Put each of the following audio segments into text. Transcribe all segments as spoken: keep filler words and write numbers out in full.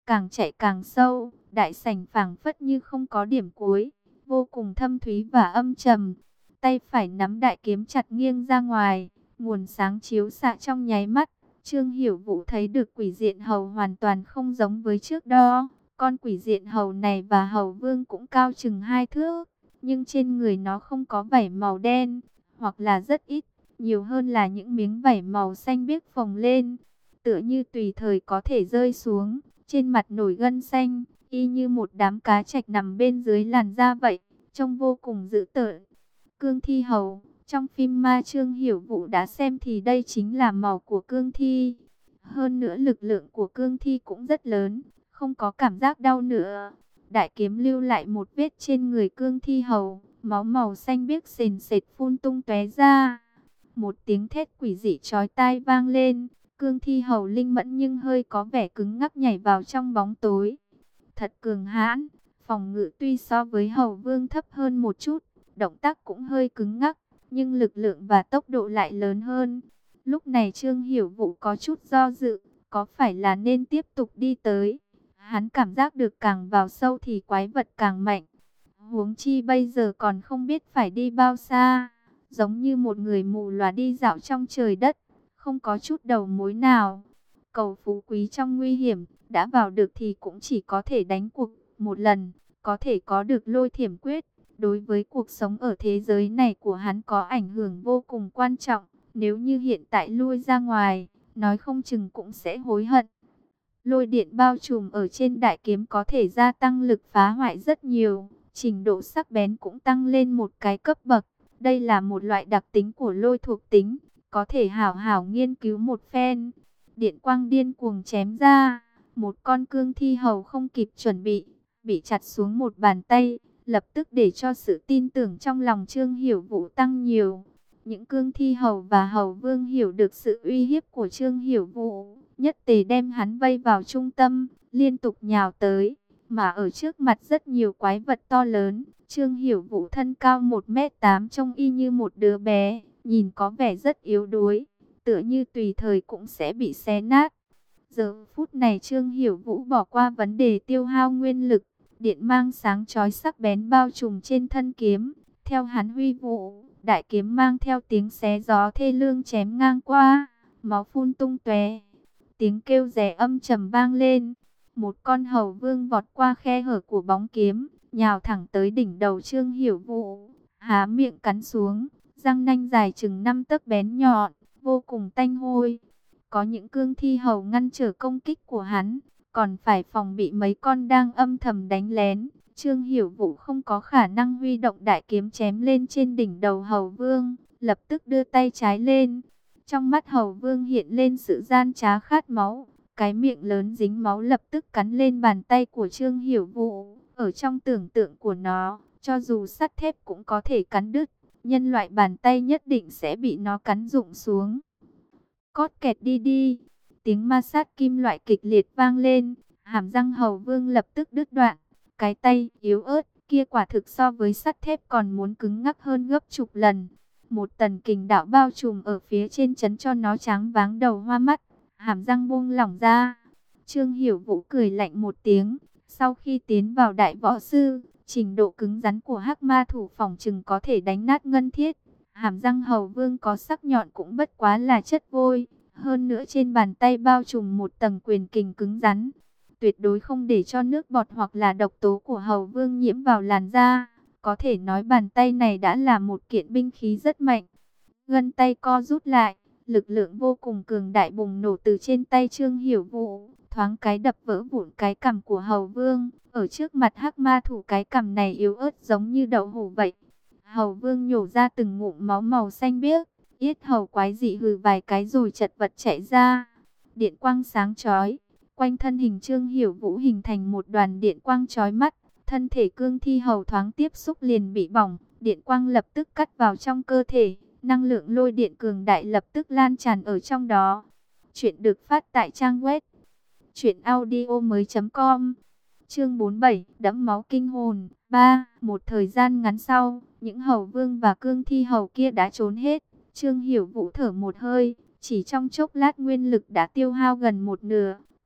càng chạy càng sâu, đại sảnh phảng phất như không có điểm cuối, vô cùng thâm thúy và âm trầm. Tay phải nắm đại kiếm chặt nghiêng ra ngoài, nguồn sáng chiếu xạ trong nháy mắt. Trương Hiểu Vũ thấy được quỷ diện hầu hoàn toàn không giống với trước đó. Con quỷ diện hầu này và hầu vương cũng cao chừng hai thước, nhưng trên người nó không có vảy màu đen, hoặc là rất ít, nhiều hơn là những miếng vảy màu xanh biếc phồng lên, tựa như tùy thời có thể rơi xuống. Trên mặt nổi gân xanh, y như một đám cá trạch nằm bên dưới làn da vậy, trông vô cùng dữ tợn. Cương thi hầu, trong phim ma Trương Hiểu Vũ đã xem thì đây chính là màu của cương thi. Hơn nữa lực lượng của cương thi cũng rất lớn, không có cảm giác đau nữa. Đại kiếm lưu lại một vết trên người cương thi hầu, máu màu xanh biếc sền sệt phun tung tóe ra. Một tiếng thét quỷ dị chói tai vang lên, cương thi hầu linh mẫn nhưng hơi có vẻ cứng ngắc nhảy vào trong bóng tối. Thật cường hãn, phòng ngự tuy so với hầu vương thấp hơn một chút, động tác cũng hơi cứng ngắc, nhưng lực lượng và tốc độ lại lớn hơn. Lúc này Trương Hiểu Vũ có chút do dự, có phải là nên tiếp tục đi tới? Hắn cảm giác được càng vào sâu thì quái vật càng mạnh. Huống chi bây giờ còn không biết phải đi bao xa, giống như một người mù lòa đi dạo trong trời đất, không có chút đầu mối nào. Cầu phú quý trong nguy hiểm, đã vào được thì cũng chỉ có thể đánh cuộc một lần, có thể có được lôi thiểm quyết. Đối với cuộc sống ở thế giới này của hắn có ảnh hưởng vô cùng quan trọng. Nếu như hiện tại lui ra ngoài, nói không chừng cũng sẽ hối hận. Lôi điện bao trùm ở trên đại kiếm có thể gia tăng lực phá hoại rất nhiều. Trình độ sắc bén cũng tăng lên một cái cấp bậc. Đây là một loại đặc tính của lôi thuộc tính, có thể hảo hảo nghiên cứu một phen. Điện quang điên cuồng chém ra, một con cương thi hầu không kịp chuẩn bị, bị chặt xuống một bàn tay, lập tức để cho sự tin tưởng trong lòng Trương Hiểu Vũ tăng nhiều. Những cương thi hầu và hầu vương hiểu được sự uy hiếp của Trương Hiểu Vũ, nhất tề đem hắn vây vào trung tâm, liên tục nhào tới. Mà ở trước mặt rất nhiều quái vật to lớn, Trương Hiểu Vũ thân cao một mét tám trông y như một đứa bé, nhìn có vẻ rất yếu đuối, tựa như tùy thời cũng sẽ bị xé nát. Giờ phút này Trương Hiểu Vũ bỏ qua vấn đề tiêu hao nguyên lực, điện mang sáng chói sắc bén bao trùm trên thân kiếm. Theo hắn huy vũ, đại kiếm mang theo tiếng xé gió thê lương chém ngang qua, máu phun tung tóe. Tiếng kêu rè âm trầm vang lên. Một con hầu vương vọt qua khe hở của bóng kiếm, nhào thẳng tới đỉnh đầu Trương Hiểu Vũ, há miệng cắn xuống, răng nanh dài chừng năm tấc bén nhọn, vô cùng tanh hôi. Có những cương thi hầu ngăn trở công kích của hắn, còn phải phòng bị mấy con đang âm thầm đánh lén. Trương Hiểu Vũ không có khả năng huy động đại kiếm chém lên trên đỉnh đầu hầu vương, lập tức đưa tay trái lên. Trong mắt hầu vương hiện lên sự gian trá khát máu, cái miệng lớn dính máu lập tức cắn lên bàn tay của Trương Hiểu Vũ. Ở trong tưởng tượng của nó, cho dù sắt thép cũng có thể cắn đứt, nhân loại bàn tay nhất định sẽ bị nó cắn rụng xuống. Cót kẹt đi đi, tiếng ma sát kim loại kịch liệt vang lên, hàm răng hầu vương lập tức đứt đoạn. Cái tay yếu ớt kia quả thực so với sắt thép còn muốn cứng ngắc hơn gấp chục lần. Một tần kình đạo bao trùm ở phía trên chấn cho nó tráng váng đầu hoa mắt, hàm răng buông lỏng ra. Trương Hiểu Vũ cười lạnh một tiếng, sau khi tiến vào đại võ sư, trình độ cứng rắn của hắc ma thủ phỏng chừng có thể đánh nát ngân thiết. Hàm răng hầu vương có sắc nhọn cũng bất quá là chất vôi, hơn nữa trên bàn tay bao trùm một tầng quyền kình cứng rắn, tuyệt đối không để cho nước bọt hoặc là độc tố của hầu vương nhiễm vào làn da. Có thể nói bàn tay này đã là một kiện binh khí rất mạnh. Gân tay co rút lại, lực lượng vô cùng cường đại bùng nổ từ trên tay Trương Hiểu Vũ, thoáng cái đập vỡ vụn cái cằm của hầu vương. Ở trước mặt hắc ma thủ, cái cằm này yếu ớt giống như đậu hũ vậy. Hầu vương nhổ ra từng ngụm máu màu xanh biếc, yết hầu quái dị hừ vài cái rồi chật vật chạy ra. Điện quang sáng chói, quanh thân hình Trương Hiểu Vũ hình thành một đoàn điện quang chói mắt. Thân thể cương thi hầu thoáng tiếp xúc liền bị bỏng, điện quang lập tức cắt vào trong cơ thể, năng lượng lôi điện cường đại lập tức lan tràn ở trong đó. Chuyện được phát tại trang web truyện audio mới chấm com. Chương bốn mươi bảy, đẫm máu kinh hồn. ba. Một thời gian ngắn sau, những hầu vương và cương thi hầu kia đã trốn hết. Trương Hiểu Vũ thở một hơi, chỉ trong chốc lát nguyên lực đã tiêu hao gần một nửa,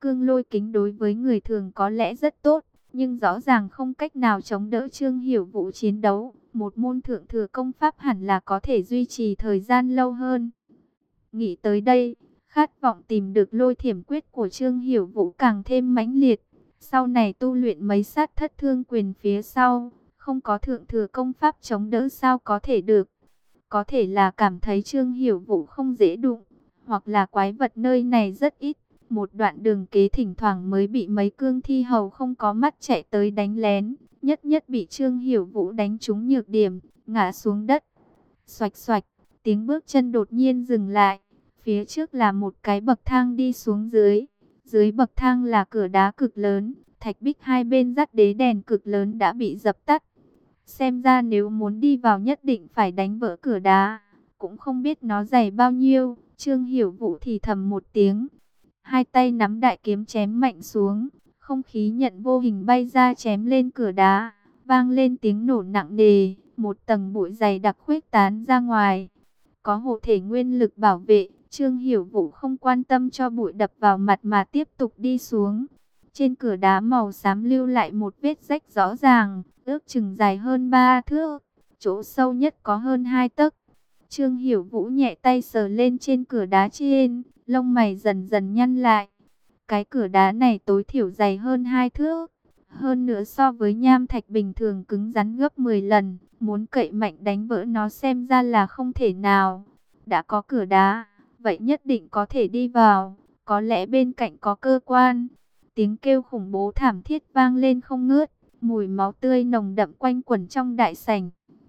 cương lôi kính đối với người thường có lẽ rất tốt, nhưng rõ ràng không cách nào chống đỡ Trương Hiểu Vũ chiến đấu. Một môn thượng thừa công pháp hẳn là có thể duy trì thời gian lâu hơn. Nghĩ tới đây, khát vọng tìm được lôi thiểm quyết của Trương Hiểu Vũ càng thêm mãnh liệt. Sau này tu luyện mấy sát thất thương quyền phía sau, không có thượng thừa công pháp chống đỡ sao có thể được. Có thể là cảm thấy Trương Hiểu Vũ không dễ đụng, hoặc là quái vật nơi này rất ít. Một đoạn đường kế thỉnh thoảng mới bị mấy cương thi hầu không có mắt chạy tới đánh lén. Nhất nhất bị Trương Hiểu Vũ đánh trúng nhược điểm, ngã xuống đất. Xoạch xoạch, tiếng bước chân đột nhiên dừng lại. Phía trước là một cái bậc thang đi xuống dưới. Dưới bậc thang là cửa đá cực lớn. Thạch bích hai bên dắt đế đèn cực lớn đã bị dập tắt. Xem ra nếu muốn đi vào nhất định phải đánh vỡ cửa đá. Cũng không biết nó dày bao nhiêu. Trương Hiểu Vũ thì thầm một tiếng. Hai tay nắm đại kiếm chém mạnh xuống. Không khí nhận vô hình bay ra chém lên cửa đá. Vang lên tiếng nổ nặng nề. Một tầng bụi dày đặc khuếch tán ra ngoài. Có hộ thể nguyên lực bảo vệ. Trương Hiểu Vũ không quan tâm cho bụi đập vào mặt mà tiếp tục đi xuống. Trên cửa đá màu xám lưu lại một vết rách rõ ràng, ước chừng dài hơn ba thước, chỗ sâu nhất có hơn hai tấc. Trương Hiểu Vũ nhẹ tay sờ lên trên cửa đá trên, lông mày dần dần nhăn lại. Cái cửa đá này tối thiểu dày hơn hai thước, hơn nữa so với nham thạch bình thường cứng rắn gấp mười lần, muốn cậy mạnh đánh vỡ nó xem ra là không thể nào. Đã có cửa đá, vậy nhất định có thể đi vào, có lẽ bên cạnh có cơ quan. Tiếng kêu khủng bố thảm thiết vang lên không ngớt, mùi máu tươi nồng đậm quanh quẩn trong đại sảnh.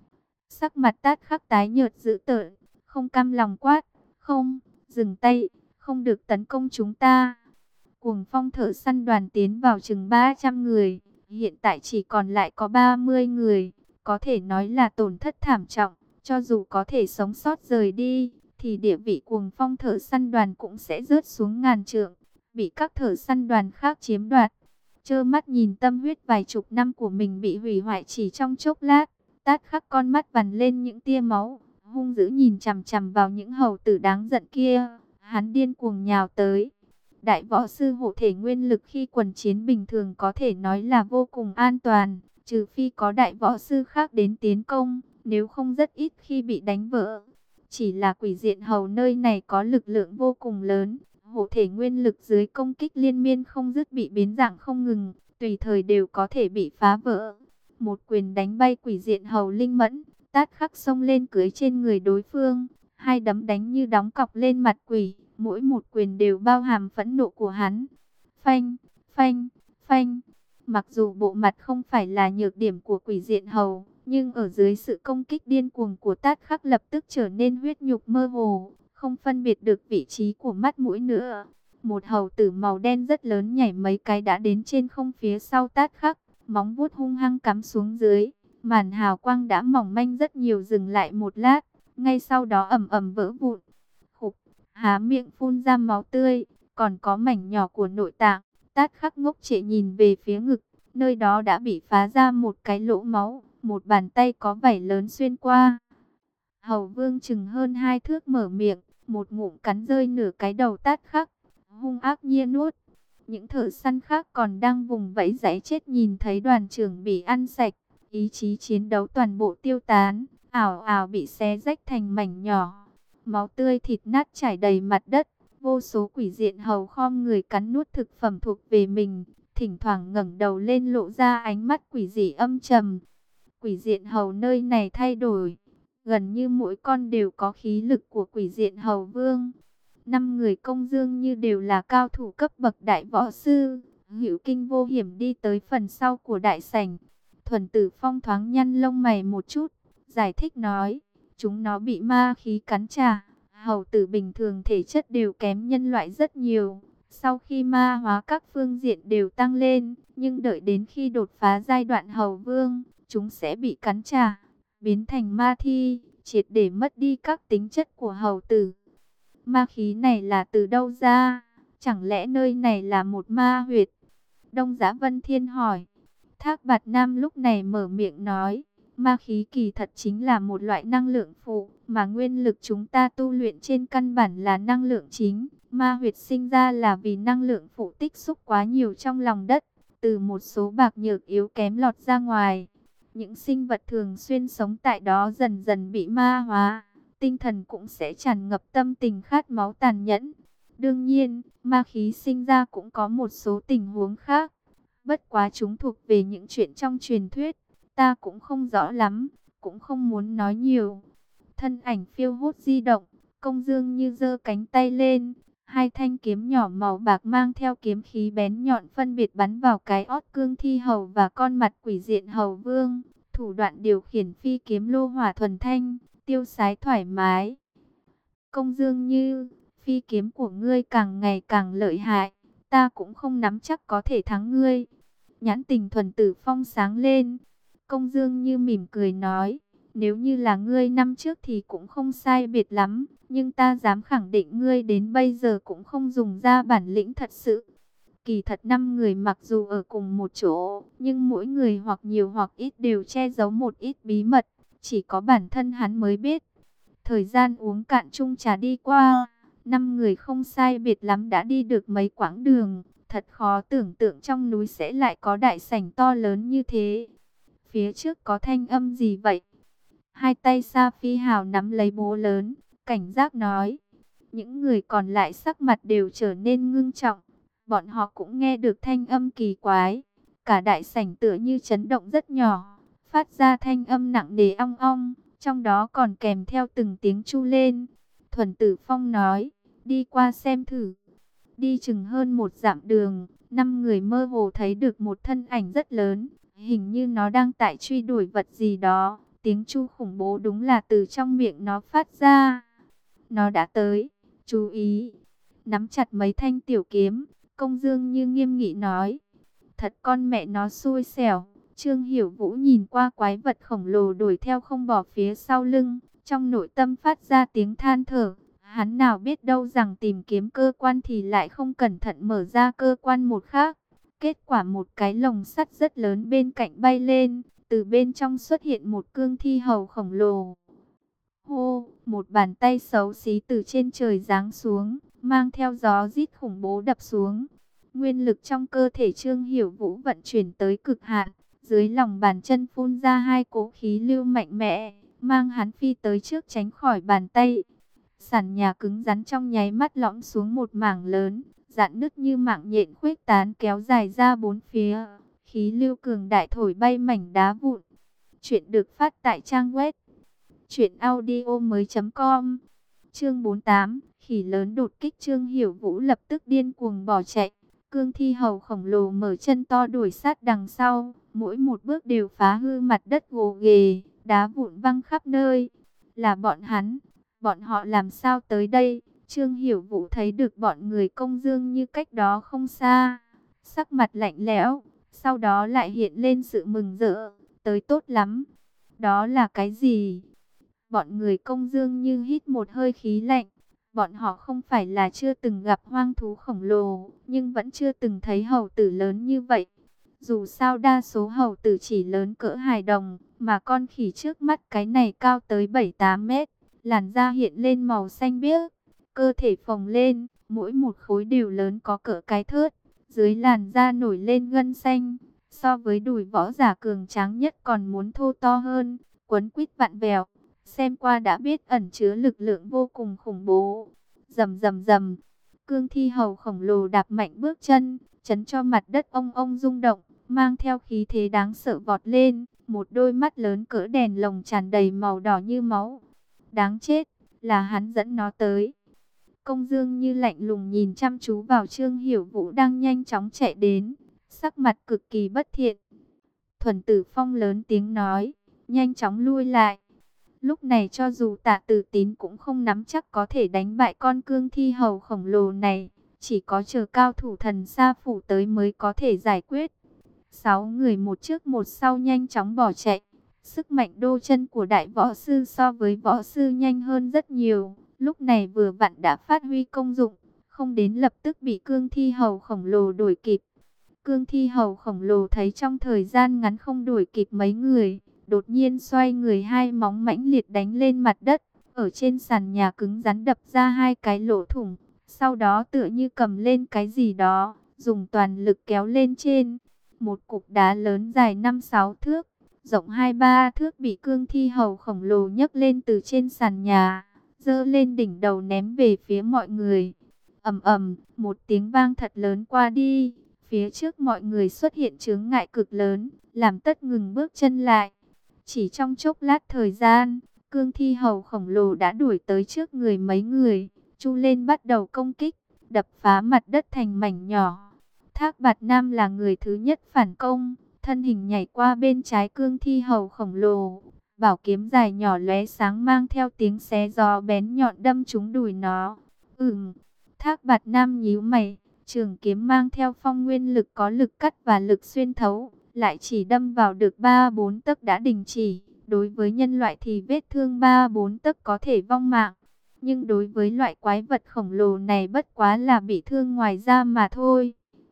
Sắc mặt Tát Khắc tái nhợt dữ tợn, không cam lòng quát, "Không, dừng tay, không được tấn công chúng ta." Cuồng phong thợ săn đoàn tiến vào chừng ba trăm người, hiện tại chỉ còn lại có ba mươi người, có thể nói là tổn thất thảm trọng, cho dù có thể sống sót rời đi, thì địa vị cuồng phong thợ săn đoàn cũng sẽ rớt xuống ngàn trượng, bị các thợ săn đoàn khác chiếm đoạt. Trơ mắt nhìn tâm huyết vài chục năm của mình bị hủy hoại chỉ trong chốc lát, Tát Khắc con mắt vằn lên những tia máu, hung dữ nhìn chằm chằm vào những hầu tử đáng giận kia, hắn điên cuồng nhào tới. Đại võ sư hộ thể nguyên lực khi quần chiến bình thường có thể nói là vô cùng an toàn, trừ phi có đại võ sư khác đến tiến công, nếu không rất ít khi bị đánh vỡ. Chỉ là quỷ diện hầu nơi này có lực lượng vô cùng lớn, hộ thể nguyên lực dưới công kích liên miên không dứt bị biến dạng không ngừng, tùy thời đều có thể bị phá vỡ. Một quyền đánh bay quỷ diện hầu linh mẫn, Tát Khắc xông lên cưới trên người đối phương, hai đấm đánh như đóng cọc lên mặt quỷ, mỗi một quyền đều bao hàm phẫn nộ của hắn. Phanh, phanh, phanh. Mặc dù bộ mặt không phải là nhược điểm của quỷ diện hầu, nhưng ở dưới sự công kích điên cuồng của Tát Khắc lập tức trở nên huyết nhục mơ hồ, không phân biệt được vị trí của mắt mũi nữa. Một hầu tử màu đen rất lớn nhảy mấy cái đã đến trên không phía sau Tát Khắc, móng vuốt hung hăng cắm xuống dưới, màn hào quang đã mỏng manh rất nhiều dừng lại một lát, ngay sau đó ầm ầm vỡ vụn. Khục, há miệng phun ra máu tươi, còn có mảnh nhỏ của nội tạng. Tát Khắc ngốc trệ nhìn về phía ngực, nơi đó đã bị phá ra một cái lỗ máu, một bàn tay có vảy lớn xuyên qua. Hầu Vương chừng hơn hai thước mở miệng, một ngụm cắn rơi nửa cái đầu Tát Khắc, hung ác nhiên nuốt. Những thợ săn khác còn đang vùng vẫy giãy chết nhìn thấy đoàn trưởng bị ăn sạch, ý chí chiến đấu toàn bộ tiêu tán, ảo ảo bị xé rách thành mảnh nhỏ. Máu tươi thịt nát trải đầy mặt đất, vô số quỷ diện hầu khom người cắn nuốt thực phẩm thuộc về mình, thỉnh thoảng ngẩng đầu lên lộ ra ánh mắt quỷ dị âm trầm. Quỷ diện hầu nơi này thay đổi, gần như mỗi con đều có khí lực của quỷ diện hầu vương. Năm người công dương như đều là cao thủ cấp bậc đại võ sư. Hữu Kinh vô hiểm đi tới phần sau của đại sảnh. Thuần Tử Phong thoáng nhăn lông mày một chút, giải thích nói, chúng nó bị ma khí cắn trả. Hầu tử bình thường thể chất đều kém nhân loại rất nhiều. Sau khi ma hóa các phương diện đều tăng lên, nhưng đợi đến khi đột phá giai đoạn hầu vương, chúng sẽ bị cắn trả, biến thành ma thi, triệt để mất đi các tính chất của hầu tử. Ma khí này là từ đâu ra? Chẳng lẽ nơi này là một ma huyệt? Đông Giá Vân Thiên hỏi. Thác Bạt Nam lúc này mở miệng nói, Ma khí kỳ thật chính là một loại năng lượng phụ, mà nguyên lực chúng ta tu luyện trên căn bản là năng lượng chính. Ma huyệt sinh ra là vì năng lượng phụ tích xúc quá nhiều trong lòng đất, từ một số bạc nhược yếu kém lọt ra ngoài. Những sinh vật thường xuyên sống tại đó dần dần bị ma hóa, tinh thần cũng sẽ tràn ngập tâm tình khát máu tàn nhẫn. Đương nhiên, ma khí sinh ra cũng có một số tình huống khác. Bất quá chúng thuộc về những chuyện trong truyền thuyết, ta cũng không rõ lắm, cũng không muốn nói nhiều. Thân ảnh phiêu hốt di động, Công Dương Như giơ cánh tay lên, hai thanh kiếm nhỏ màu bạc mang theo kiếm khí bén nhọn phân biệt bắn vào cái ót Cương Thi Hầu và con mặt quỷ diện Hầu Vương. Thủ đoạn điều khiển phi kiếm lô hỏa thuần thanh, tiêu sái thoải mái. Công Dương Như, phi kiếm của ngươi càng ngày càng lợi hại, ta cũng không nắm chắc có thể thắng ngươi. Nhãn tình Thuần Tử Phong sáng lên. Công Dương Như mỉm cười nói, nếu như là ngươi năm trước thì cũng không sai biệt lắm, nhưng ta dám khẳng định ngươi đến bây giờ cũng không dùng ra bản lĩnh thật sự. Kỳ thật năm người mặc dù ở cùng một chỗ, nhưng mỗi người hoặc nhiều hoặc ít đều che giấu một ít bí mật, chỉ có bản thân hắn mới biết. Thời gian uống cạn chung trà đi qua, năm người không sai biệt lắm đã đi được mấy quãng đường, thật khó tưởng tượng trong núi sẽ lại có đại sảnh to lớn như thế. Phía trước có thanh âm gì vậy? Hai tay Sa Phi Hào nắm lấy búa lớn, cảnh giác nói. Những người còn lại sắc mặt đều trở nên ngưng trọng. Bọn họ cũng nghe được thanh âm kỳ quái. Cả đại sảnh tựa như chấn động rất nhỏ, phát ra thanh âm nặng nề ong ong, trong đó còn kèm theo từng tiếng chu lên. Thuần Tử Phong nói, đi qua xem thử. Đi chừng hơn một dặm đường, năm người mơ hồ thấy được một thân ảnh rất lớn, hình như nó đang tại truy đuổi vật gì đó. Tiếng chu khủng bố đúng là từ trong miệng nó phát ra. Nó đã tới, chú ý. Nắm chặt mấy thanh tiểu kiếm, Công Dương Như nghiêm nghị nói. Thật con mẹ nó xui xẻo. Trương Hiểu Vũ nhìn qua quái vật khổng lồ đuổi theo không bỏ phía sau lưng, trong nội tâm phát ra tiếng than thở. Hắn nào biết đâu rằng tìm kiếm cơ quan thì lại không cẩn thận mở ra cơ quan một khác. Kết quả một cái lồng sắt rất lớn bên cạnh bay lên, từ bên trong xuất hiện một cương thi hầu khổng lồ. Hô, một bàn tay xấu xí từ trên trời giáng xuống, mang theo gió rít khủng bố đập xuống. Nguyên lực trong cơ thể Trương Hiểu Vũ vận chuyển tới cực hạn, dưới lòng bàn chân phun ra hai cỗ khí lưu mạnh mẽ, mang hắn phi tới trước tránh khỏi bàn tay. Sàn nhà cứng rắn trong nháy mắt lõm xuống một mảng lớn, rạn nứt như mạng nhện khuếch tán kéo dài ra bốn phía. Khí lưu cường đại thổi bay mảnh đá vụn. Chuyện được phát tại trang web truyện audio mới chấm com. Chương bốn mươi tám, khỉ lớn đột kích. Trương Hiểu Vũ lập tức điên cuồng bỏ chạy. Cương thi hầu khổng lồ mở chân to đuổi sát đằng sau, mỗi một bước đều phá hư mặt đất gồ ghề, đá vụn văng khắp nơi. Là bọn hắn, bọn họ làm sao tới đây? Trương Hiểu Vũ thấy được bọn người Công Dương Như cách đó không xa, sắc mặt lạnh lẽo, sau đó lại hiện lên sự mừng rỡ, tới tốt lắm. Đó là cái gì? Bọn người Công Dương Như hít một hơi khí lạnh. Bọn họ không phải là chưa từng gặp hoang thú khổng lồ, nhưng vẫn chưa từng thấy hầu tử lớn như vậy. Dù sao đa số hầu tử chỉ lớn cỡ hài đồng, mà con khỉ trước mắt cái này cao tới bảy tám mét, làn da hiện lên màu xanh biếc, cơ thể phồng lên, mỗi một khối đều lớn có cỡ cái thớt, dưới làn da nổi lên gân xanh, so với đùi võ giả cường tráng nhất còn muốn thô to hơn, quấn quýt vặn vẹo. Xem qua đã biết ẩn chứa lực lượng vô cùng khủng bố. Rầm rầm rầm, cương thi hầu khổng lồ đạp mạnh bước chân, chấn cho mặt đất ông ông rung động, mang theo khí thế đáng sợ vọt lên, một đôi mắt lớn cỡ đèn lồng tràn đầy màu đỏ như máu. Đáng chết, là hắn dẫn nó tới. Công Dương Như lạnh lùng nhìn chăm chú vào Trương Hiểu Vũ đang nhanh chóng chạy đến, sắc mặt cực kỳ bất thiện. Thuần Tử Phong lớn tiếng nói, nhanh chóng lui lại. Lúc này cho dù Tạ Tử Tín cũng không nắm chắc có thể đánh bại con cương thi hầu khổng lồ này, chỉ có chờ cao thủ Thần Sa phủ tới mới có thể giải quyết. Sáu người một trước một sau nhanh chóng bỏ chạy. Sức mạnh đô chân của đại võ sư so với võ sư nhanh hơn rất nhiều. Lúc này vừa vặn đã phát huy công dụng, không đến lập tức bị cương thi hầu khổng lồ đuổi kịp. Cương thi hầu khổng lồ thấy trong thời gian ngắn không đuổi kịp mấy người, đột nhiên xoay người, hai móng mãnh liệt đánh lên mặt đất, ở trên sàn nhà cứng rắn đập ra hai cái lỗ thủng. Sau đó tựa như cầm lên cái gì đó, dùng toàn lực kéo lên trên. Một cục đá lớn dài năm sáu thước, rộng hai ba thước bị cương thi hầu khổng lồ nhấc lên từ trên sàn nhà, giơ lên đỉnh đầu ném về phía mọi người. Ầm ầm, một tiếng vang thật lớn qua đi, phía trước mọi người xuất hiện chướng ngại cực lớn, làm tất ngừng bước chân lại. Chỉ trong chốc lát thời gian, cương thi hầu khổng lồ đã đuổi tới trước người mấy người, chu lên bắt đầu công kích, đập phá mặt đất thành mảnh nhỏ. Thác Bạt Nam là người thứ nhất phản công, thân hình nhảy qua bên trái cương thi hầu khổng lồ, bảo kiếm dài nhỏ lóe sáng mang theo tiếng xé gió bén nhọn đâm trúng đùi nó. Ừm, Thác Bạt Nam nhíu mày, trường kiếm mang theo phong nguyên lực có lực cắt và lực xuyên thấu, lại chỉ đâm vào được ba bốn tấc đã đình chỉ. Đối với nhân loại thì vết thương ba bốn tấc có thể vong mạng, nhưng đối với loại quái vật khổng lồ này bất quá là bị thương ngoài da mà thôi.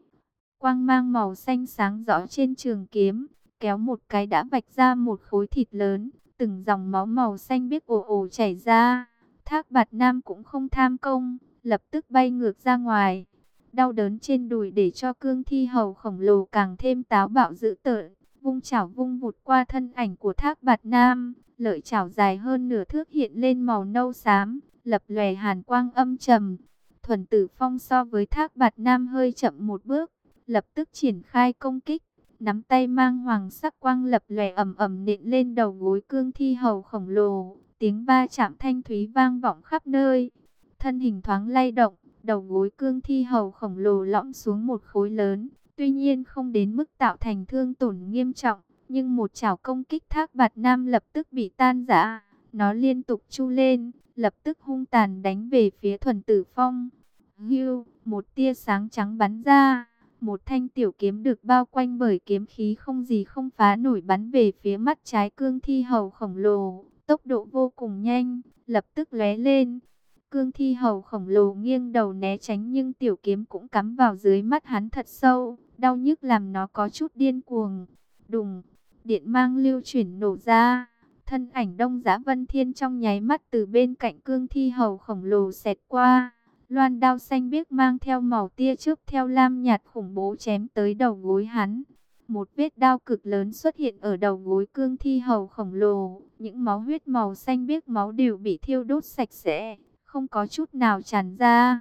Quang mang màu xanh sáng rõ trên trường kiếm, kéo một cái đã vạch ra một khối thịt lớn, từng dòng máu màu xanh biếc ồ ồ chảy ra. Thác Bạt Nam cũng không tham công, lập tức bay ngược ra ngoài. Đau đớn trên đùi để cho cương thi hầu khổng lồ càng thêm táo bạo dữ tợn, vung chảo vung vụt qua thân ảnh của Thác Bạt Nam, lợi chảo dài hơn nửa thước hiện lên màu nâu xám, lập lòe hàn quang âm trầm. Thuần Tử Phong so với Thác Bạt Nam hơi chậm một bước, lập tức triển khai công kích, nắm tay mang hoàng sắc quang lập lòe ầm ầm nện lên đầu gối cương thi hầu khổng lồ, tiếng va chạm thanh thúy vang vọng khắp nơi. Thân hình thoáng lay động, đầu gối cương thi hầu khổng lồ lõm xuống một khối lớn, tuy nhiên không đến mức tạo thành thương tổn nghiêm trọng, nhưng một chảo công kích Thác Bạt Nam lập tức bị tan rã. Nó liên tục chu lên, lập tức hung tàn đánh về phía Thuần Tử Phong. Hưu, một tia sáng trắng bắn ra, một thanh tiểu kiếm được bao quanh bởi kiếm khí không gì không phá nổi bắn về phía mắt trái cương thi hầu khổng lồ, tốc độ vô cùng nhanh, lập tức lóe lên. Cương thi hầu khổng lồ nghiêng đầu né tránh nhưng tiểu kiếm cũng cắm vào dưới mắt hắn thật sâu, đau nhức làm nó có chút điên cuồng. Đùng, điện mang lưu chuyển nổ ra, thân ảnh Đông Giá Vân Thiên trong nháy mắt từ bên cạnh cương thi hầu khổng lồ xẹt qua. Loan đao xanh biếc mang theo màu tia chớp theo lam nhạt khủng bố chém tới đầu gối hắn. Một vết đao cực lớn xuất hiện ở đầu gối cương thi hầu khổng lồ, những máu huyết màu xanh biếc máu đều bị thiêu đốt sạch sẽ, không có chút nào tràn ra.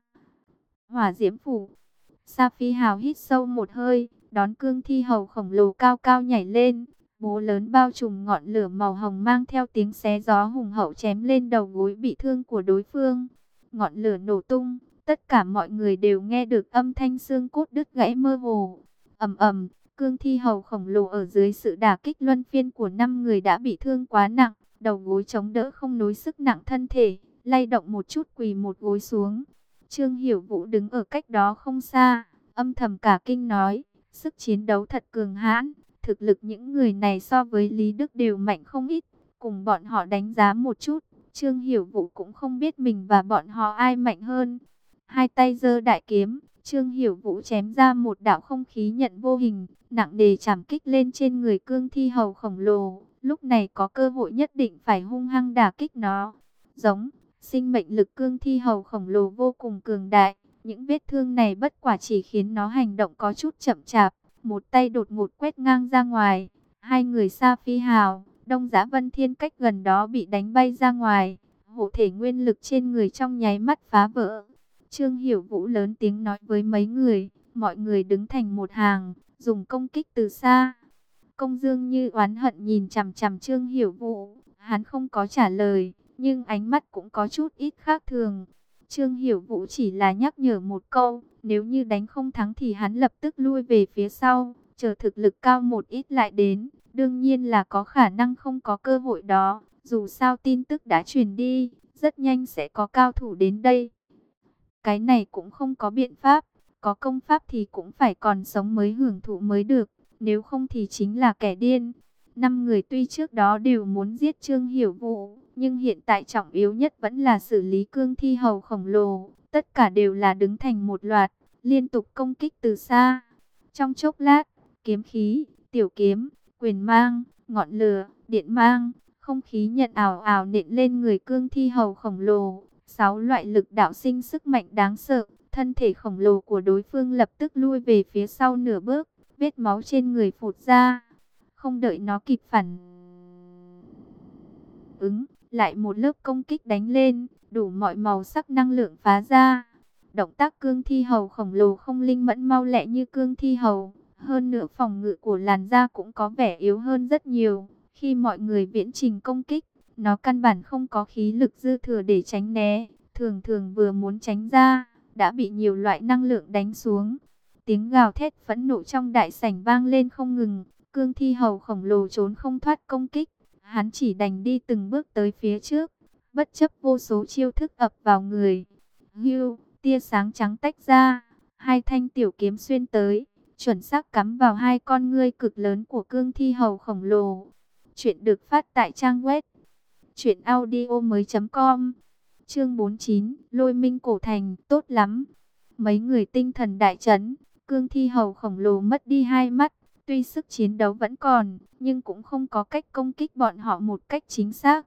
Hỏa diễm phủ. Sa Phi Hào hít sâu một hơi, đón cương thi hầu khổng lồ cao cao nhảy lên, búa lớn bao trùm ngọn lửa màu hồng mang theo tiếng xé gió hùng hậu chém lên đầu gối bị thương của đối phương. Ngọn lửa nổ tung, tất cả mọi người đều nghe được âm thanh xương cốt đứt gãy mơ hồ. Ầm ầm, cương thi hầu khổng lồ ở dưới sự đả kích luân phiên của năm người đã bị thương quá nặng, đầu gối chống đỡ không nối sức nặng thân thể, lay động một chút quỳ một gối xuống. Trương Hiểu Vũ đứng ở cách đó không xa, âm thầm cả kinh nói, sức chiến đấu thật cường hãn, thực lực những người này so với Lý Đức đều mạnh không ít, cùng bọn họ đánh giá một chút. Trương Hiểu Vũ cũng không biết mình và bọn họ ai mạnh hơn. Hai tay giơ đại kiếm, Trương Hiểu Vũ chém ra một đạo không khí nhận vô hình, nặng nề chạm kích lên trên người cương thi hầu khổng lồ. Lúc này có cơ hội nhất định phải hung hăng đả kích nó. Giống, sinh mệnh lực cương thi hầu khổng lồ vô cùng cường đại. Những vết thương này bất quả chỉ khiến nó hành động có chút chậm chạp. Một tay đột ngột quét ngang ra ngoài. Hai người Sa Phi Hào, Đông Giá Vân Thiên cách gần đó bị đánh bay ra ngoài. Hộ thể nguyên lực trên người trong nháy mắt phá vỡ. Trương Hiểu Vũ lớn tiếng nói với mấy người. Mọi người đứng thành một hàng, dùng công kích từ xa. Công Dương như oán hận nhìn chằm chằm Trương Hiểu Vũ. Hắn không có trả lời, nhưng ánh mắt cũng có chút ít khác thường. Trương Hiểu Vũ chỉ là nhắc nhở một câu. Nếu như đánh không thắng thì hắn lập tức lui về phía sau, chờ thực lực cao một ít lại đến. Đương nhiên là có khả năng không có cơ hội đó. Dù sao tin tức đã truyền đi, rất nhanh sẽ có cao thủ đến đây. Cái này cũng không có biện pháp. Có công pháp thì cũng phải còn sống mới hưởng thụ mới được. Nếu không thì chính là kẻ điên. Năm người tuy trước đó đều muốn giết Trương Hiểu Vũ, nhưng hiện tại trọng yếu nhất vẫn là xử lý cương thi hầu khổng lồ. Tất cả đều là đứng thành một loạt, liên tục công kích từ xa. Trong chốc lát, kiếm khí, tiểu kiếm, quyền mang, ngọn lửa, điện mang, không khí nhận ảo ảo nện lên người cương thi hầu khổng lồ. Sáu loại lực đạo sinh sức mạnh đáng sợ, thân thể khổng lồ của đối phương lập tức lui về phía sau nửa bước, vết máu trên người phụt ra. Không đợi nó kịp phản ứng, lại một lớp công kích đánh lên, đủ mọi màu sắc năng lượng phá ra. Động tác cương thi hầu khổng lồ không linh mẫn mau lẹ như cương thi hầu, hơn nữa phòng ngự của làn da cũng có vẻ yếu hơn rất nhiều. Khi mọi người viễn trình công kích, nó căn bản không có khí lực dư thừa để tránh né, thường thường vừa muốn tránh ra, đã bị nhiều loại năng lượng đánh xuống. Tiếng gào thét phẫn nộ trong đại sảnh vang lên không ngừng, cương thi hầu khổng lồ trốn không thoát công kích, hắn chỉ đành đi từng bước tới phía trước, bất chấp vô số chiêu thức ập vào người. Hưu, tia sáng trắng tách ra, hai thanh tiểu kiếm xuyên tới, chuẩn xác cắm vào hai con ngươi cực lớn của cương thi hầu khổng lồ. Chuyện được phát tại trang web truyện audio mới chấm com. Chương bốn mươi chín, Lôi Minh Cổ Thành, tốt lắm. Mấy người tinh thần đại chấn, cương thi hầu khổng lồ mất đi hai mắt, tuy sức chiến đấu vẫn còn, nhưng cũng không có cách công kích bọn họ một cách chính xác.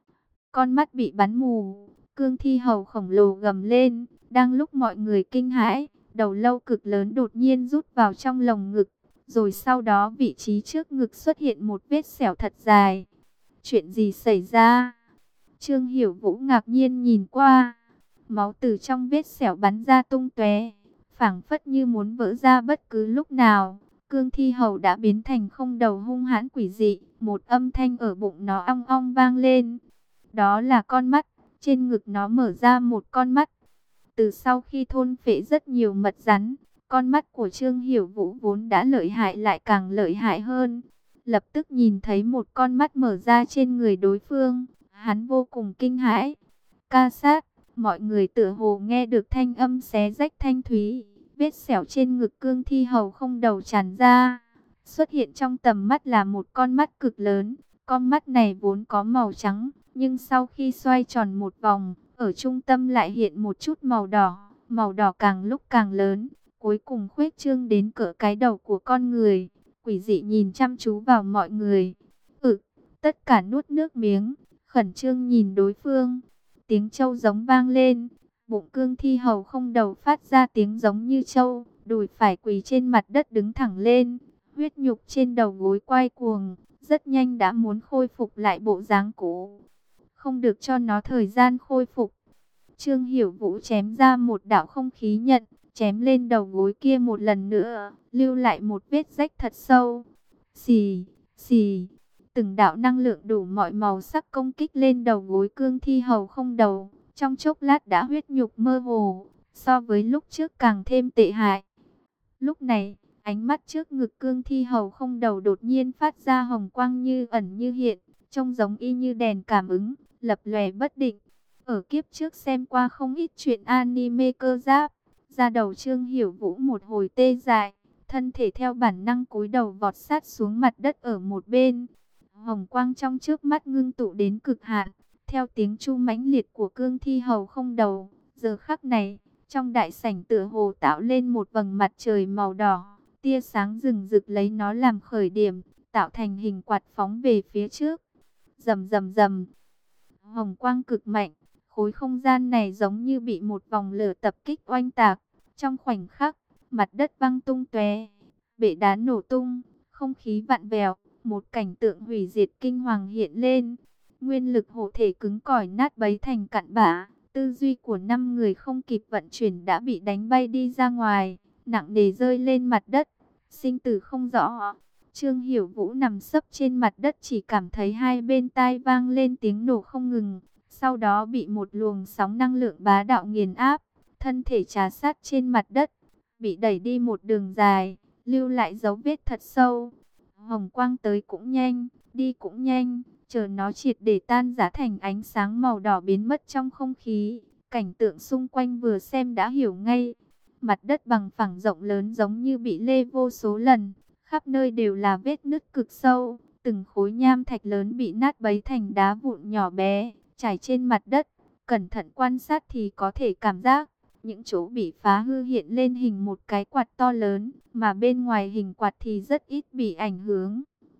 Con mắt bị bắn mù, cương thi hầu khổng lồ gầm lên, đang lúc mọi người kinh hãi, đầu lâu cực lớn đột nhiên rút vào trong lồng ngực, rồi sau đó vị trí trước ngực xuất hiện một vết sẹo thật dài. Chuyện gì xảy ra? Trương Hiểu Vũ ngạc nhiên nhìn qua, máu từ trong vết sẹo bắn ra tung tóe, phảng phất như muốn vỡ ra bất cứ lúc nào. Cương thi hầu đã biến thành không đầu hung hãn quỷ dị, một âm thanh ở bụng nó ong ong vang lên. Đó là con mắt, trên ngực nó mở ra một con mắt. Từ sau khi thôn phệ rất nhiều mật rắn, con mắt của Trương Hiểu Vũ vốn đã lợi hại lại càng lợi hại hơn. Lập tức nhìn thấy một con mắt mở ra trên người đối phương, hắn vô cùng kinh hãi. Ca sát, mọi người tựa hồ nghe được thanh âm xé rách thanh thúy. Vết sẹo trên ngực cương thi hầu không đầu tràn ra. Xuất hiện trong tầm mắt là một con mắt cực lớn. Con mắt này vốn có màu trắng, nhưng sau khi xoay tròn một vòng, ở trung tâm lại hiện một chút màu đỏ. Màu đỏ càng lúc càng lớn, cuối cùng khuếch trương đến cỡ cái đầu của con người. Quỷ dị nhìn chăm chú vào mọi người. Ừ, tất cả nuốt nước miếng, khẩn trương nhìn đối phương. Tiếng trâu giống vang lên. Bụng cương thi hầu không đầu phát ra tiếng giống như trâu, đùi phải quỳ trên mặt đất đứng thẳng lên, huyết nhục trên đầu gối quay cuồng, rất nhanh đã muốn khôi phục lại bộ dáng cũ. Không được cho nó thời gian khôi phục. Trương Hiểu Vũ chém ra một đạo không khí nhận, chém lên đầu gối kia một lần nữa, lưu lại một vết rách thật sâu. Xì, xì, từng đạo năng lượng đủ mọi màu sắc công kích lên đầu gối cương thi hầu không đầu. Trong chốc lát đã huyết nhục mơ hồ, so với lúc trước càng thêm tệ hại. Lúc này, ánh mắt trước ngực cương thi hầu không đầu đột nhiên phát ra hồng quang như ẩn như hiện, trông giống y như đèn cảm ứng, lập lòe bất định. Ở kiếp trước xem qua không ít chuyện anime cơ giáp, da đầu Trương Hiểu Vũ một hồi tê dại, thân thể theo bản năng cúi đầu vọt sát xuống mặt đất ở một bên. Hồng quang trong trước mắt ngưng tụ đến cực hạn. Theo tiếng chu mãnh liệt của cương thi hầu không đầu, giờ khắc này, trong đại sảnh tựa hồ tạo lên một vầng mặt trời màu đỏ, tia sáng rừng rực lấy nó làm khởi điểm, tạo thành hình quạt phóng về phía trước. Rầm rầm rầm, hồng quang cực mạnh, khối không gian này giống như bị một vòng lửa tập kích oanh tạc. Trong khoảnh khắc, mặt đất văng tung tóe, bệ đá nổ tung, không khí vặn vẹo, một cảnh tượng hủy diệt kinh hoàng hiện lên. Nguyên lực hộ thể cứng cỏi nát bấy thành cặn bã, tư duy của năm người không kịp vận chuyển đã bị đánh bay đi ra ngoài, nặng nề rơi lên mặt đất, sinh tử không rõ. Trương Hiểu Vũ nằm sấp trên mặt đất chỉ cảm thấy hai bên tai vang lên tiếng nổ không ngừng, sau đó bị một luồng sóng năng lượng bá đạo nghiền áp, thân thể trà sát trên mặt đất, bị đẩy đi một đường dài, lưu lại dấu vết thật sâu. Hồng quang tới cũng nhanh, đi cũng nhanh. Chờ nó triệt để tan rã thành ánh sáng màu đỏ biến mất trong không khí. Cảnh tượng xung quanh vừa xem đã hiểu ngay. Mặt đất bằng phẳng rộng lớn giống như bị lê vô số lần. Khắp nơi đều là vết nứt cực sâu. Từng khối nham thạch lớn bị nát bấy thành đá vụn nhỏ bé, trải trên mặt đất. Cẩn thận quan sát thì có thể cảm giác những chỗ bị phá hư hiện lên hình một cái quạt to lớn, mà bên ngoài hình quạt thì rất ít bị ảnh hưởng.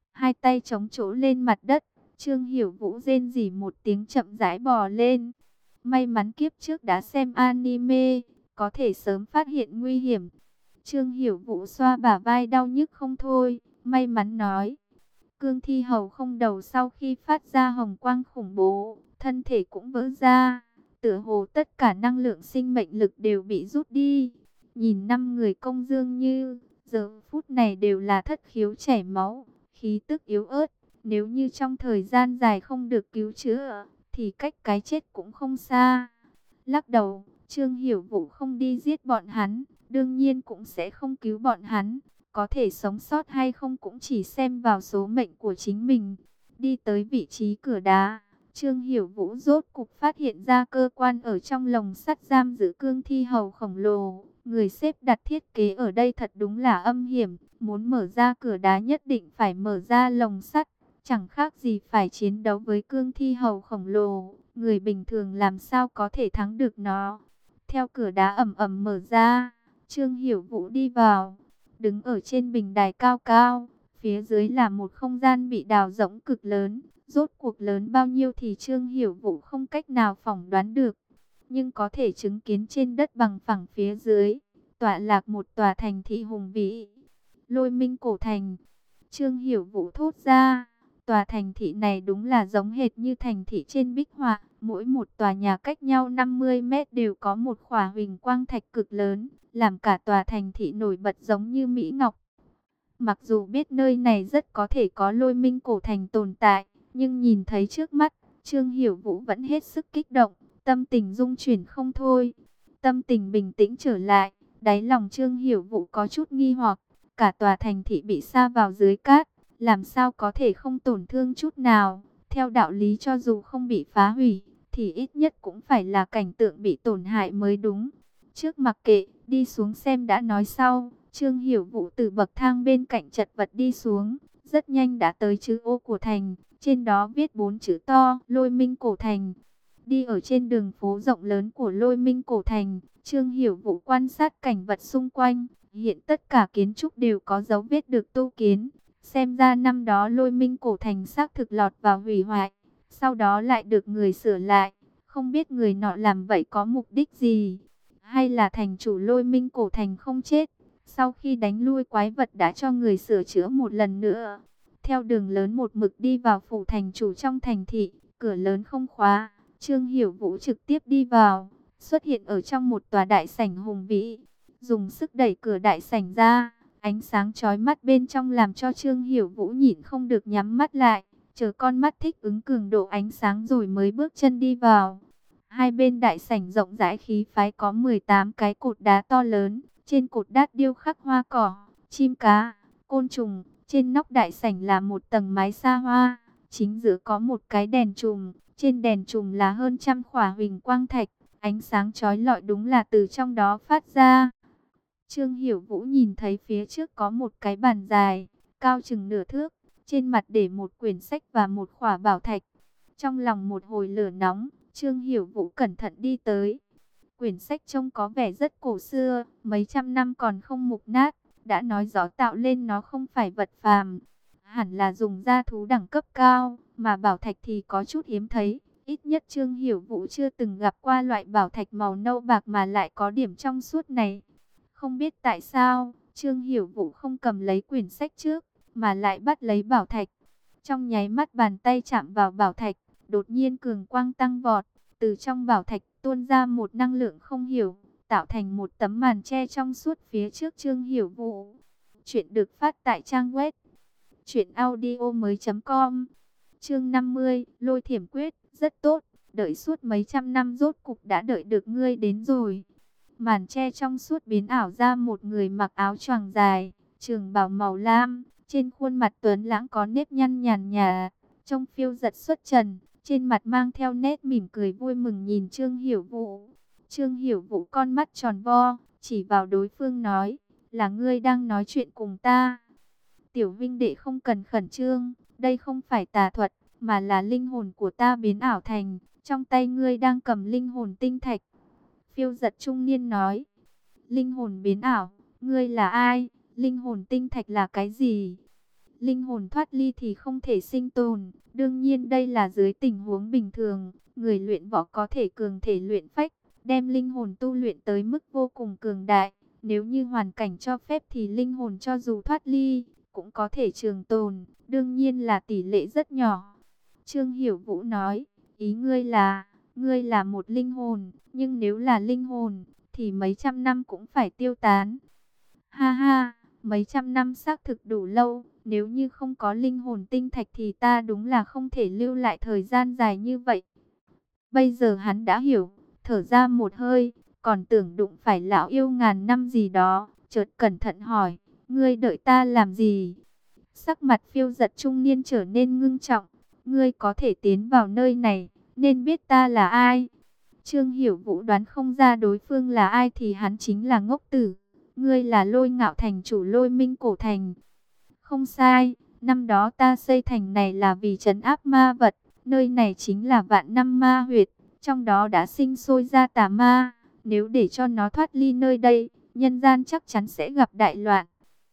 hai tay chống chỗ lên mặt đất. Trương Hiểu Vũ rên rỉ một tiếng chậm rãi bò lên. May mắn kiếp trước đã xem anime, có thể sớm phát hiện nguy hiểm. Trương Hiểu Vũ xoa bả vai đau nhức không thôi, may mắn nói. Cương Thi Hầu không đầu sau khi phát ra hồng quang khủng bố, thân thể cũng vỡ ra. Tựa hồ tất cả năng lượng sinh mệnh lực đều bị rút đi. Nhìn năm người công dương như, giờ phút này đều là thất khiếu chảy máu, khí tức yếu ớt. Nếu như trong thời gian dài không được cứu chữa, thì cách cái chết cũng không xa. Lắc đầu, Trương Hiểu Vũ không đi giết bọn hắn, đương nhiên cũng sẽ không cứu bọn hắn. Có thể sống sót hay không cũng chỉ xem vào số mệnh của chính mình. Đi tới vị trí cửa đá, Trương Hiểu Vũ rốt cục phát hiện ra cơ quan ở trong lồng sắt giam giữ Cương Thi Hầu khổng lồ. Người xếp đặt thiết kế ở đây thật đúng là âm hiểm. Muốn mở ra cửa đá nhất định phải mở ra lồng sắt. Chẳng khác gì phải chiến đấu với Cương Thi Hầu khổng lồ. Người bình thường làm sao có thể thắng được nó. Theo cửa đá ầm ầm mở ra, Trương Hiểu Vũ đi vào. Đứng ở trên bình đài cao cao, phía dưới là một không gian bị đào rỗng cực lớn. Rốt cuộc lớn bao nhiêu thì Trương Hiểu Vũ không cách nào phỏng đoán được. Nhưng có thể chứng kiến trên đất bằng phẳng phía dưới, tọa lạc một tòa thành thị hùng vĩ. Lôi Minh cổ thành. Trương Hiểu Vũ thốt ra. Tòa thành thị này đúng là giống hệt như thành thị trên bích họa. Mỗi một tòa nhà cách nhau năm mươi mét đều có một khỏa huỳnh quang thạch cực lớn, làm cả tòa thành thị nổi bật giống như Mỹ Ngọc. Mặc dù biết nơi này rất có thể có Lôi Minh cổ thành tồn tại, nhưng nhìn thấy trước mắt, Trương Hiểu Vũ vẫn hết sức kích động, tâm tình rung chuyển không thôi. Tâm tình bình tĩnh trở lại, đáy lòng Trương Hiểu Vũ có chút nghi hoặc, cả tòa thành thị bị sa vào dưới cát, làm sao có thể không tổn thương chút nào. Theo đạo lý cho dù không bị phá hủy, thì ít nhất cũng phải là cảnh tượng bị tổn hại mới đúng. Trước mặc kệ, đi xuống xem đã nói sau. Trương Hiểu Vũ từ bậc thang bên cạnh chật vật đi xuống, rất nhanh đã tới chữ ô của thành. Trên đó viết bốn chữ to, Lôi Minh cổ thành. Đi ở trên đường phố rộng lớn của Lôi Minh cổ thành, Trương Hiểu Vũ quan sát cảnh vật xung quanh. Hiện tất cả kiến trúc đều có dấu vết được tu kiến. Xem ra năm đó Lôi Minh cổ thành xác thực lọt vào hủy hoại, sau đó lại được người sửa lại. Không biết người nọ làm vậy có mục đích gì? Hay là thành chủ Lôi Minh cổ thành không chết, sau khi đánh lui quái vật đã cho người sửa chữa một lần nữa? Theo đường lớn một mực đi vào phủ thành chủ trong thành thị, cửa lớn không khóa, Trương Hiểu Vũ trực tiếp đi vào, xuất hiện ở trong một tòa đại sảnh hùng vĩ. Dùng sức đẩy cửa đại sảnh ra, ánh sáng chói mắt bên trong làm cho Trương Hiểu Vũ nhịn không được nhắm mắt lại, chờ con mắt thích ứng cường độ ánh sáng rồi mới bước chân đi vào. Hai bên đại sảnh rộng rãi khí phái có mười tám cái cột đá to lớn, trên cột đá điêu khắc hoa cỏ, chim cá, côn trùng. Trên nóc đại sảnh là một tầng mái xa hoa, chính giữa có một cái đèn chùm, trên đèn chùm là hơn trăm khỏa huỳnh quang thạch, ánh sáng chói lọi đúng là từ trong đó phát ra. Trương Hiểu Vũ nhìn thấy phía trước có một cái bàn dài, cao chừng nửa thước, trên mặt để một quyển sách và một khỏa bảo thạch. Trong lòng một hồi lửa nóng, Trương Hiểu Vũ cẩn thận đi tới. Quyển sách trông có vẻ rất cổ xưa, mấy trăm năm còn không mục nát, đã nói rõ tạo lên nó không phải vật phàm, hẳn là dùng da thú đẳng cấp cao, mà bảo thạch thì có chút hiếm thấy. Ít nhất Trương Hiểu Vũ chưa từng gặp qua loại bảo thạch màu nâu bạc mà lại có điểm trong suốt này. Không biết tại sao, Trương Hiểu Vũ không cầm lấy quyển sách trước, mà lại bắt lấy bảo thạch. Trong nháy mắt bàn tay chạm vào bảo thạch, đột nhiên cường quang tăng vọt, từ trong bảo thạch tuôn ra một năng lượng không hiểu, tạo thành một tấm màn che trong suốt phía trước Trương Hiểu Vũ. Chuyện được phát tại trang web truyện audio mới chấm com. Chương năm mươi, Lôi Thiểm Quyết, rất tốt, đợi suốt mấy trăm năm rốt cục đã đợi được ngươi đến rồi. Màn che trong suốt biến ảo ra một người mặc áo choàng dài, trường bào màu lam, trên khuôn mặt tuấn lãng có nếp nhăn nhàn nhà, trông phiêu giật xuất trần, trên mặt mang theo nét mỉm cười vui mừng nhìn Trương Hiểu Vũ. Trương Hiểu Vũ con mắt tròn vo, chỉ vào đối phương nói, là ngươi đang nói chuyện cùng ta. Tiểu huynh đệ không cần khẩn trương, đây không phải tà thuật, mà là linh hồn của ta biến ảo thành, trong tay ngươi đang cầm linh hồn tinh thạch. Phiêu giật trung niên nói, linh hồn biến ảo, ngươi là ai, linh hồn tinh thạch là cái gì? linh hồn thoát ly thì không thể sinh tồn. Đương nhiên đây là dưới tình huống bình thường, người luyện võ có thể cường thể luyện phách, đem linh hồn tu luyện tới mức vô cùng cường đại. Nếu như hoàn cảnh cho phép thì linh hồn cho dù thoát ly, cũng có thể trường tồn, đương nhiên là tỷ lệ rất nhỏ. Trương Hiểu Vũ nói, ý ngươi là, ngươi là một linh hồn, nhưng nếu là linh hồn, thì mấy trăm năm cũng phải tiêu tán. Ha ha, mấy trăm năm xác thực đủ lâu, nếu như không có linh hồn tinh thạch thì ta đúng là không thể lưu lại thời gian dài như vậy. Bây giờ hắn đã hiểu, thở ra một hơi, còn tưởng đụng phải lão yêu ngàn năm gì đó, chợt cẩn thận hỏi, ngươi đợi ta làm gì? Sắc mặt phiêu giật trung niên trở nên ngưng trọng, ngươi có thể tiến vào nơi này, nên biết ta là ai. Trương Hiểu Vũ đoán không ra đối phương là ai thì hắn chính là ngốc tử. Ngươi là Lôi Ngạo thành chủ Lôi Minh cổ thành. Không sai, năm đó ta xây thành này là vì trấn áp ma vật. Nơi này chính là vạn năm ma huyệt, trong đó đã sinh sôi ra tà ma. Nếu để cho nó thoát ly nơi đây, nhân gian chắc chắn sẽ gặp đại loạn.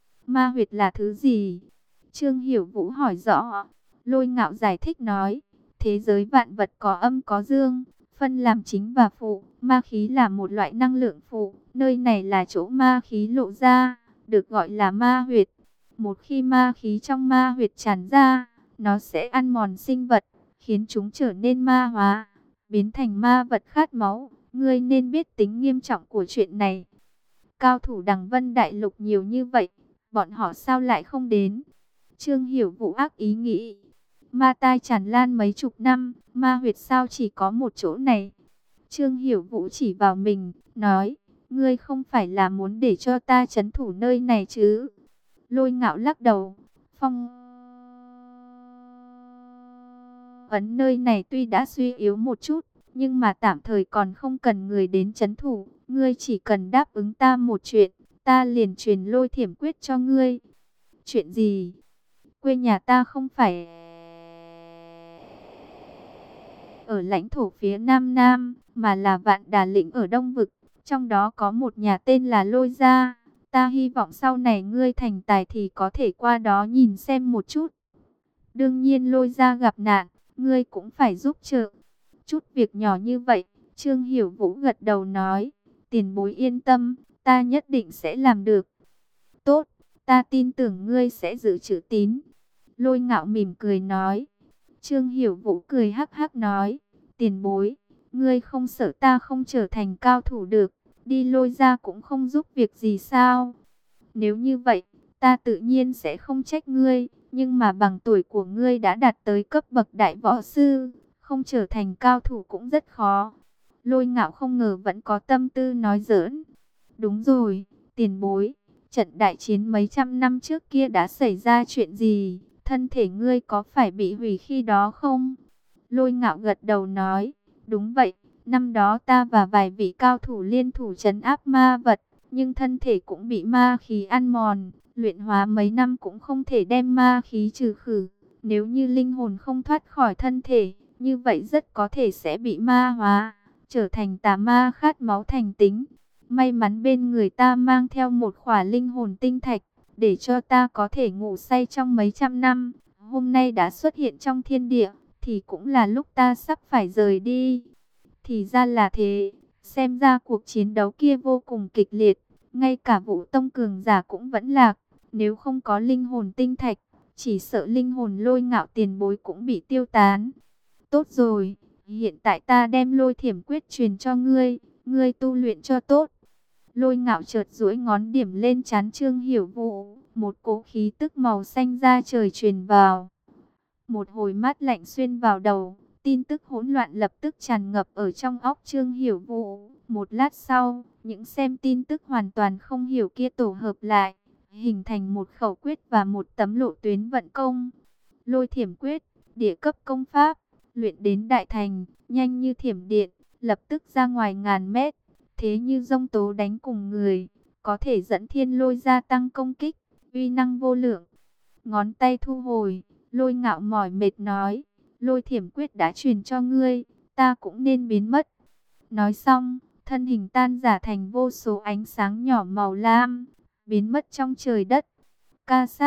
Ma huyệt là thứ gì? Trương Hiểu Vũ hỏi rõ. Lôi Ngạo giải thích nói, thế giới vạn vật có âm có dương, phân làm chính và phụ, ma khí là một loại năng lượng phụ, nơi này là chỗ ma khí lộ ra, được gọi là ma huyệt. Một khi ma khí trong ma huyệt tràn ra, nó sẽ ăn mòn sinh vật, khiến chúng trở nên ma hóa, biến thành ma vật khát máu. Ngươi nên biết tính nghiêm trọng của chuyện này. Cao thủ Đằng Vân Đại Lục nhiều như vậy, bọn họ sao lại không đến? Trương Hiểu Vũ ác ý nghĩ. Ma tai tràn lan mấy chục năm, ma huyệt sao chỉ có một chỗ này? Trương Hiểu Vũ chỉ vào mình, nói, ngươi không phải là muốn để cho ta trấn thủ nơi này chứ? Lôi Ngạo lắc đầu, phong ấn nơi này tuy đã suy yếu một chút, nhưng mà tạm thời còn không cần người đến trấn thủ. Ngươi chỉ cần đáp ứng ta một chuyện, ta liền truyền Lôi Thiểm Quyết cho ngươi. Chuyện gì? Quê nhà ta không phải ở lãnh thổ phía Nam Nam, mà là Vạn Đà Lĩnh ở Đông Vực. Trong đó có một nhà tên là Lôi Gia. Ta hy vọng sau này ngươi thành tài thì có thể qua đó nhìn xem một chút. Đương nhiên Lôi Gia gặp nạn, ngươi cũng phải giúp trợ. Chút việc nhỏ như vậy, Trương Hiểu Vũ gật đầu nói, tiền bối yên tâm, ta nhất định sẽ làm được. Tốt, ta tin tưởng ngươi sẽ giữ chữ tín. Lôi Ngạo mỉm cười nói. Trương Hiểu Vũ cười hắc hắc nói, tiền bối, ngươi không sợ ta không trở thành cao thủ được, đi Lôi Gia cũng không giúp việc gì sao? Nếu như vậy, ta tự nhiên sẽ không trách ngươi, nhưng mà bằng tuổi của ngươi đã đạt tới cấp bậc đại võ sư, không trở thành cao thủ cũng rất khó. Lôi Ngạo không ngờ vẫn có tâm tư nói giỡn. Đúng rồi, tiền bối, trận đại chiến mấy trăm năm trước kia đã xảy ra chuyện gì? Thân thể ngươi có phải bị hủy khi đó không? Lôi Ngạo gật đầu nói, đúng vậy, năm đó ta và vài vị cao thủ liên thủ trấn áp ma vật, nhưng thân thể cũng bị ma khí ăn mòn, luyện hóa mấy năm cũng không thể đem ma khí trừ khử. Nếu như linh hồn không thoát khỏi thân thể, như vậy rất có thể sẽ bị ma hóa, trở thành tà ma khát máu thành tính. May mắn bên người ta mang theo một khỏa linh hồn tinh thạch, để cho ta có thể ngủ say trong mấy trăm năm. Hôm nay đã xuất hiện trong thiên địa, thì cũng là lúc ta sắp phải rời đi. Thì ra là thế, xem ra cuộc chiến đấu kia vô cùng kịch liệt, ngay cả Vũ Tông cường giả cũng vẫn lạc. Nếu không có linh hồn tinh thạch, chỉ sợ linh hồn Lôi Ngạo tiền bối cũng bị tiêu tán. Tốt rồi, hiện tại ta đem Lôi Thiểm Quyết truyền cho ngươi, ngươi tu luyện cho tốt. Lôi Ngạo chợt duỗi ngón điểm lên trán Trương Hiểu Vũ, một cỗ khí tức màu xanh ra trời truyền vào. Một hồi mát lạnh xuyên vào đầu, tin tức hỗn loạn lập tức tràn ngập ở trong óc Trương Hiểu Vũ. Một lát sau, những xem tin tức hoàn toàn không hiểu kia tổ hợp lại, hình thành một khẩu quyết và một tấm lộ tuyến vận công. Lôi Thiểm Quyết, địa cấp công pháp, luyện đến đại thành, nhanh như thiểm điện, lập tức ra ngoài ngàn mét. Thế như giông tố đánh cùng người, có thể dẫn thiên lôi gia tăng công kích, uy năng vô lượng. Ngón tay thu hồi, Lôi Ngạo mỏi mệt nói, Lôi Thiểm Quyết đã truyền cho ngươi, ta cũng nên biến mất. Nói xong, thân hình tan giả thành vô số ánh sáng nhỏ màu lam, biến mất trong trời đất. Ca sát,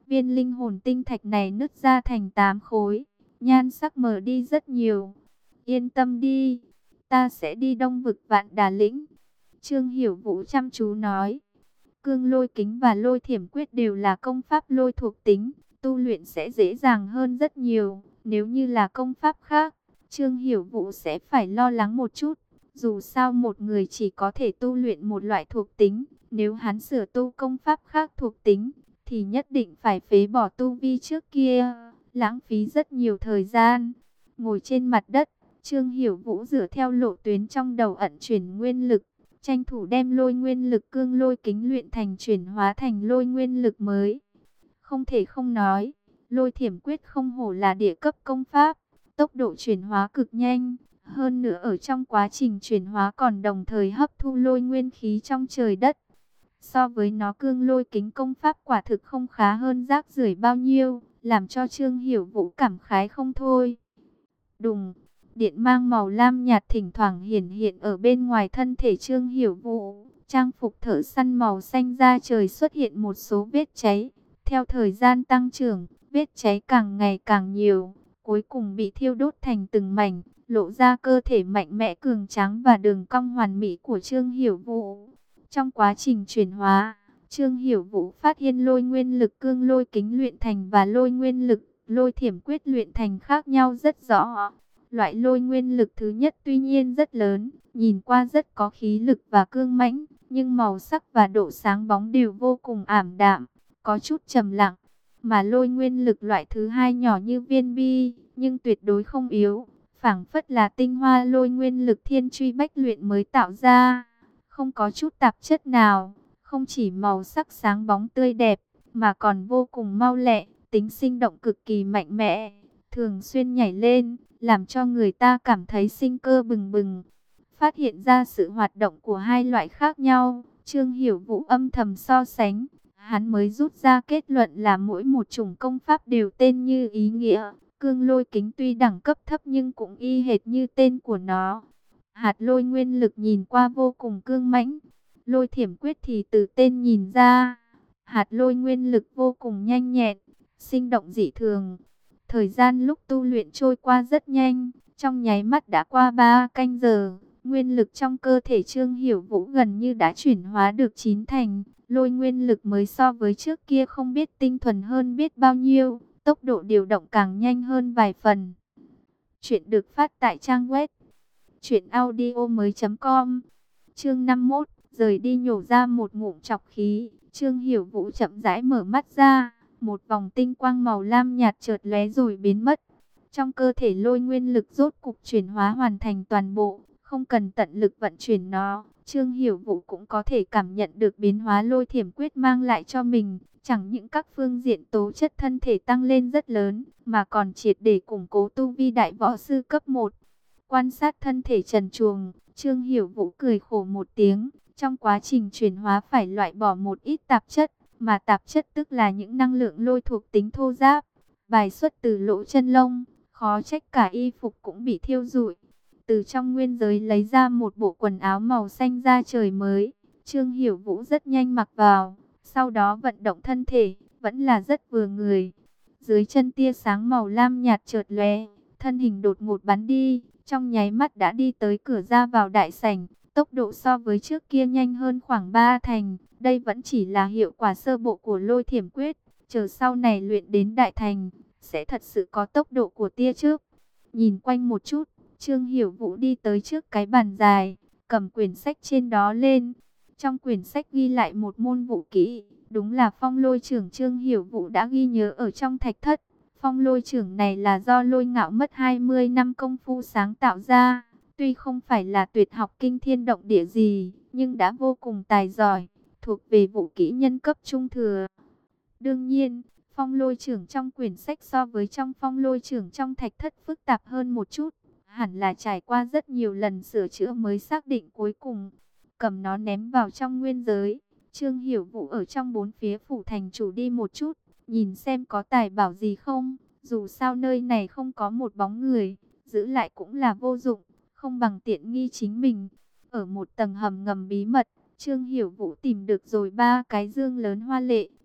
viên linh hồn tinh thạch này nứt ra thành tám khối, nhan sắc mờ đi rất nhiều. Yên tâm đi, ta sẽ đi Đông vực Vạn Đà Lĩnh. Trương Hiểu Vũ chăm chú nói. Cương lôi kính và lôi thiểm quyết đều là công pháp lôi thuộc tính, tu luyện sẽ dễ dàng hơn rất nhiều. Nếu như là công pháp khác, Trương Hiểu Vũ sẽ phải lo lắng một chút. Dù sao một người chỉ có thể tu luyện một loại thuộc tính, nếu hắn sửa tu công pháp khác thuộc tính, thì nhất định phải phế bỏ tu vi trước kia, lãng phí rất nhiều thời gian. Ngồi trên mặt đất, Trương Hiểu Vũ dựa theo lộ tuyến trong đầu ẩn chuyển nguyên lực, tranh thủ đem lôi nguyên lực cương lôi kính luyện thành chuyển hóa thành lôi nguyên lực mới. Không thể không nói, lôi thiểm quyết không hổ là địa cấp công pháp, tốc độ chuyển hóa cực nhanh. Hơn nữa ở trong quá trình chuyển hóa còn đồng thời hấp thu lôi nguyên khí trong trời đất. So với nó cương lôi kính công pháp quả thực không khá hơn rác rưởi bao nhiêu, làm cho Trương Hiểu Vũ cảm khái không thôi. Đùng, điện mang màu lam nhạt thỉnh thoảng hiển hiện ở bên ngoài thân thể Trương Hiểu Vũ. Trang phục thợ săn màu xanh da trời xuất hiện một số vết cháy. Theo thời gian tăng trưởng, vết cháy càng ngày càng nhiều, cuối cùng bị thiêu đốt thành từng mảnh, lộ ra cơ thể mạnh mẽ cường tráng và đường cong hoàn mỹ của Trương Hiểu Vũ. Trong quá trình chuyển hóa, Trương Hiểu Vũ phát hiện lôi nguyên lực cương lôi kính luyện thành và lôi nguyên lực lôi thiểm quyết luyện thành khác nhau rất rõ. Loại lôi nguyên lực thứ nhất tuy nhiên rất lớn, nhìn qua rất có khí lực và cương mãnh, nhưng màu sắc và độ sáng bóng đều vô cùng ảm đạm, có chút trầm lặng. Mà lôi nguyên lực loại thứ hai nhỏ như viên bi, nhưng tuyệt đối không yếu, phảng phất là tinh hoa lôi nguyên lực thiên truy bách luyện mới tạo ra, không có chút tạp chất nào, không chỉ màu sắc sáng bóng tươi đẹp, mà còn vô cùng mau lẹ, tính sinh động cực kỳ mạnh mẽ, thường xuyên nhảy lên, làm cho người ta cảm thấy sinh cơ bừng bừng. Phát hiện ra sự hoạt động của hai loại khác nhau, Trương Hiểu Vũ âm thầm so sánh, hắn mới rút ra kết luận là mỗi một chủng công pháp đều tên như ý nghĩa. Cương lôi kính tuy đẳng cấp thấp nhưng cũng y hệt như tên của nó. Hạt lôi nguyên lực nhìn qua vô cùng cương mãnh. Lôi thiểm quyết thì từ tên nhìn ra, hạt lôi nguyên lực vô cùng nhanh nhẹn, sinh động dị thường. Thời gian lúc tu luyện trôi qua rất nhanh, trong nháy mắt đã qua ba canh giờ. Nguyên lực trong cơ thể Trương Hiểu Vũ gần như đã chuyển hóa được chín thành. Lôi nguyên lực mới so với trước kia không biết tinh thuần hơn biết bao nhiêu, tốc độ điều động càng nhanh hơn vài phần. Chuyện được phát tại trang web truyện audio mới chấm com. Chương năm mươi mốt, rời đi nhổ ra một ngụm trọc khí, Trương Hiểu Vũ chậm rãi mở mắt ra, một vòng tinh quang màu lam nhạt chợt lóe rồi biến mất. Trong cơ thể lôi nguyên lực rốt cục chuyển hóa hoàn thành toàn bộ, không cần tận lực vận chuyển nó, Trương Hiểu Vũ cũng có thể cảm nhận được biến hóa lôi thiểm quyết mang lại cho mình. Chẳng những các phương diện tố chất thân thể tăng lên rất lớn, mà còn triệt để củng cố tu vi đại võ sư cấp một. Quan sát thân thể trần truồng, Trương Hiểu Vũ cười khổ một tiếng. Trong quá trình chuyển hóa phải loại bỏ một ít tạp chất, mà tạp chất tức là những năng lượng lôi thuộc tính thô ráp, bài xuất từ lỗ chân lông, khó trách cả y phục cũng bị thiêu rụi. Từ trong nguyên giới lấy ra một bộ quần áo màu xanh da trời mới, Trương Hiểu Vũ rất nhanh mặc vào. Sau đó vận động thân thể, vẫn là rất vừa người. Dưới chân tia sáng màu lam nhạt chợt lóe, thân hình đột ngột bắn đi, trong nháy mắt đã đi tới cửa ra vào đại sảnh. Tốc độ so với trước kia nhanh hơn khoảng ba thành. Đây vẫn chỉ là hiệu quả sơ bộ của lôi thiểm quyết. Chờ sau này luyện đến đại thành, sẽ thật sự có tốc độ của tia trước. Nhìn quanh một chút, Trương Hiểu Vũ đi tới trước cái bàn dài, cầm quyển sách trên đó lên. Trong quyển sách ghi lại một môn vũ kỹ, đúng là phong lôi trưởng. Trương Hiểu Vũ đã ghi nhớ ở trong thạch thất. Phong lôi trưởng này là do Lôi Ngạo mất hai mươi năm công phu sáng tạo ra. Tuy không phải là tuyệt học kinh thiên động địa gì, nhưng đã vô cùng tài giỏi, thuộc về vũ kỹ nhân cấp trung thừa. Đương nhiên, phong lôi trưởng trong quyển sách so với trong phong lôi trưởng trong thạch thất phức tạp hơn một chút. Hẳn là trải qua rất nhiều lần sửa chữa mới xác định cuối cùng. Cầm nó ném vào trong nguyên giới. Trương Hiểu Vũ ở trong bốn phía phủ thành chủ đi một chút, nhìn xem có tài bảo gì không. Dù sao nơi này không có một bóng người, giữ lại cũng là vô dụng, không bằng tiện nghi chính mình. Ở một tầng hầm ngầm bí mật, Trương Hiểu Vũ tìm được rồi ba cái dương lớn hoa lệ,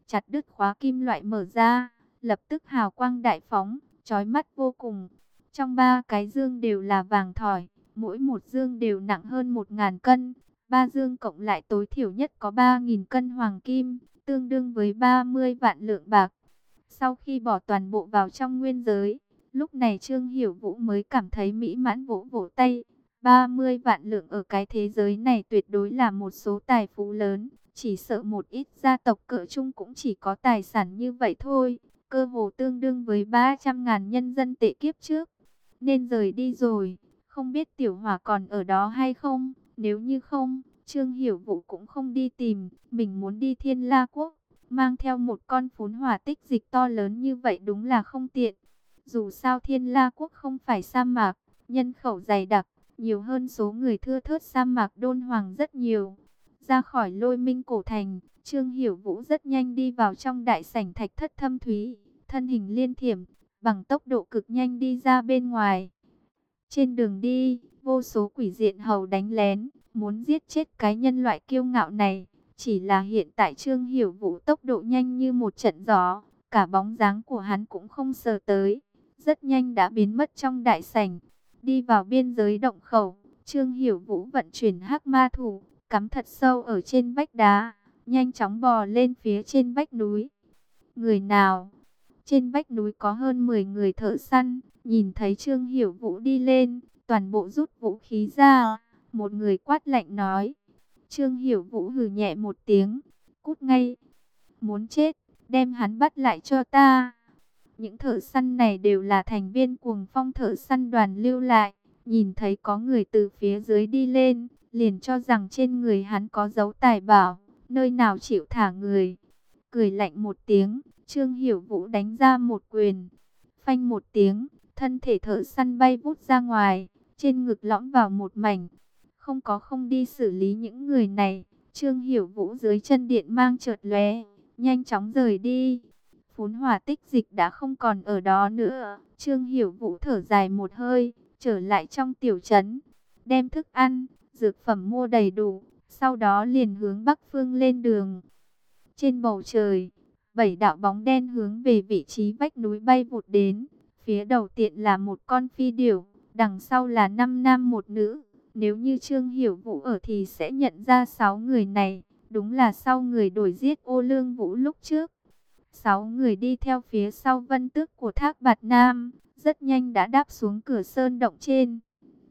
chặt đứt khóa kim loại mở ra, lập tức hào quang đại phóng, chói mắt vô cùng. Trong ba cái dương đều là vàng thỏi, mỗi một dương đều nặng hơn một ngàn cân. Ba dương cộng lại tối thiểu nhất có ba nghìn cân hoàng kim, tương đương với ba mươi vạn lượng bạc. Sau khi bỏ toàn bộ vào trong nguyên giới, lúc này Trương Hiểu Vũ mới cảm thấy mỹ mãn, vỗ vỗ tay. ba mươi vạn lượng ở cái thế giới này tuyệt đối là một số tài phú lớn. Chỉ sợ một ít gia tộc cỡ trung cũng chỉ có tài sản như vậy thôi. Cơ hồ tương đương với ba trăm ngàn nhân dân tệ kiếp trước. Nên rời đi rồi, không biết Tiểu Hỏa còn ở đó hay không. Nếu như không, Trương Hiểu Vũ cũng không đi tìm. Mình muốn đi Thiên La Quốc, mang theo một con phún hỏa tích dịch to lớn như vậy đúng là không tiện. Dù sao Thiên La Quốc không phải sa mạc, nhân khẩu dày đặc, nhiều hơn số người thưa thớt sa mạc Đôn Hoàng rất nhiều. Ra khỏi Lôi Minh cổ thành, Trương Hiểu Vũ rất nhanh đi vào trong đại sảnh Thạch Thất Thâm Thúy, thân hình liên thiểm, bằng tốc độ cực nhanh đi ra bên ngoài. Trên đường đi, vô số quỷ diện hầu đánh lén, muốn giết chết cái nhân loại kiêu ngạo này. Chỉ là hiện tại Trương Hiểu Vũ tốc độ nhanh như một trận gió, cả bóng dáng của hắn cũng không sờ tới, rất nhanh đã biến mất trong đại sảnh. Đi vào biên giới động khẩu, Trương Hiểu Vũ vận chuyển hắc ma thủ, cắm thật sâu ở trên vách đá, nhanh chóng bò lên phía trên vách núi. Người nào? Trên vách núi có hơn mười người thợ săn, nhìn thấy Trương Hiểu Vũ đi lên, toàn bộ rút vũ khí ra. Một người quát lạnh nói. Trương Hiểu Vũ hừ nhẹ một tiếng, cút ngay. Muốn chết, đem hắn bắt lại cho ta. Những thợ săn này đều là thành viên Cuồng Phong thợ săn đoàn lưu lại, nhìn thấy có người từ phía dưới đi lên, liền cho rằng trên người hắn có dấu tài bảo, nơi nào chịu thả người. Cười lạnh một tiếng, Trương Hiểu Vũ đánh ra một quyền, phanh một tiếng, thân thể thợ săn bay vút ra ngoài, trên ngực lõm vào một mảnh. Không có không đi xử lý những người này, Trương Hiểu Vũ dưới chân điện mang chợt lóe, nhanh chóng rời đi. Phún hỏa tích dịch đã không còn ở đó nữa. Trương Hiểu Vũ thở dài một hơi, trở lại trong tiểu trấn, đem thức ăn, dược phẩm mua đầy đủ, sau đó liền hướng bắc phương lên đường. Trên bầu trời, bảy đạo bóng đen hướng về vị trí vách núi bay vụt đến. Phía đầu tiện là một con phi điểu, đằng sau là năm nam một nữ. Nếu như Trương Hiểu Vũ ở thì sẽ nhận ra sáu người này, đúng là sau người đuổi giết Ô Lương Vũ lúc trước. Sáu người đi theo phía sau vân tước của Thác Bạt Nam, rất nhanh đã đáp xuống cửa sơn động trên.